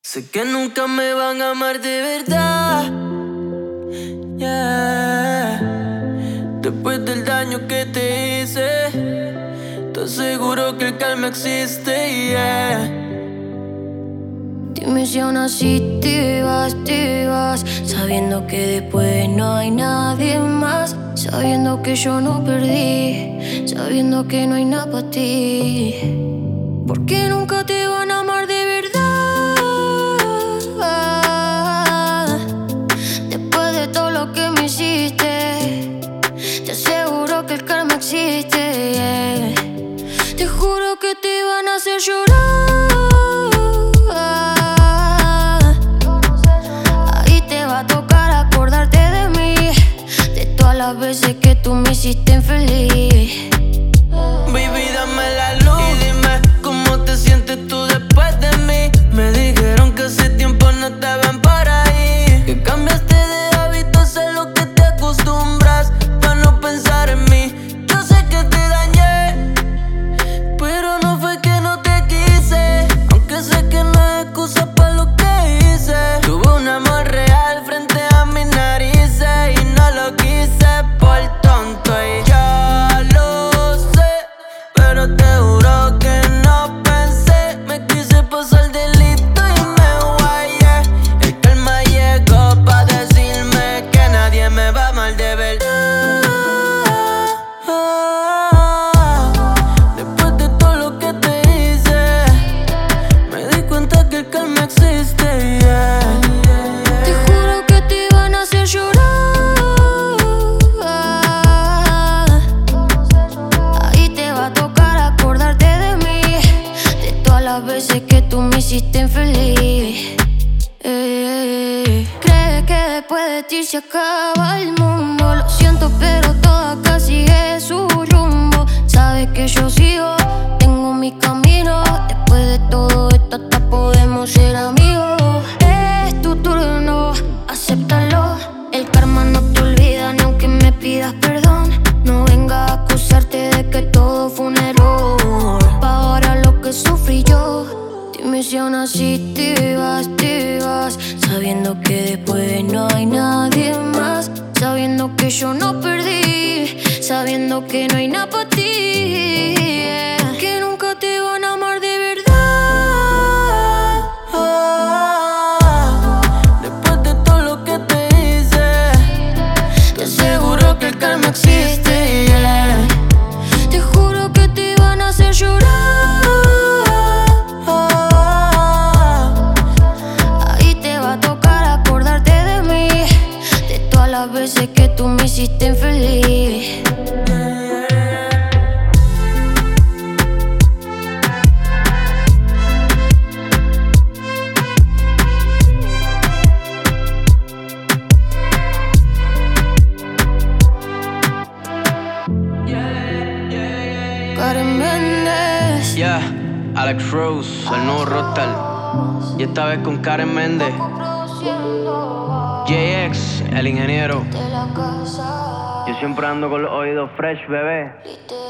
Sé que nunca me van a amar de verdad, yeah. Después del daño que te hice, estoy seguro que el calma existe, yeah. Dime si aún así te vas, sabiendo que después no hay nadie más, sabiendo que yo no perdí, sabiendo que no hay nada para ti. Porque nunca te van a amar de verdad. Después de todo lo que me hiciste, te aseguro que el karma existe, yeah. Te juro que te van a hacer llorar. Ahí te va a tocar acordarte de mí, de todas las veces que tú me hiciste infeliz. Baby, dame la luz y dime cómo te sientes tú después de mí. Me dijeron que hace tiempo no te ven por ahí, que cambiaste de hábitos, a lo que te acostumbras para no pensar en mí. Yo sé que te dañé, pero no fue que no te quise, aunque sé que no es excusa para lo que hice. Tuve un amor real frente a mis narices y no lo quise por tonto y ya lo sé, pero te juro que no pensé. Me quise pasar de listo y me guayé. El calma llegó pa' decirme que nadie me va mal de verdad. Después de todo lo que te hice, me di cuenta que el calma existe, yeah. Te juro que te van a hacer llorar. Ahí te va a tocar acordarte de mí, de todas las veces que tú me hiciste infeliz. Crees que después de ti se acaba el mundo. Lo siento, pero todo acá sigue su rumbo. Sabes que yo sigo, tengo mi camino. Después de todo esto hasta podemos ser amigos. Es tu turno, acéptalo. El karma no te olvida ni aunque me pidas perdón. No venga a acusarte de que todo fue un error. Pagará lo que sufrí yo. Dime si aún así te vas, sabiendo que después no hay nadie más, sabiendo que yo no perdí, sabiendo que no hay nada para ti, yeah. Que nunca te van a amar de verdad. Después de todo lo que te hice, te aseguro que el karma existe, yeah. Te juro que te van a hacer llorar. Ahí te va a tocar acordarte de mí, de todas las veces que tú me hiciste infeliz. Karen Méndez. Yeah, Alex Rose, el nuevo rockstar. Y esta vez con Karen Méndez. JX, el ingeniero. Yo siempre ando con los oídos fresh, bebé.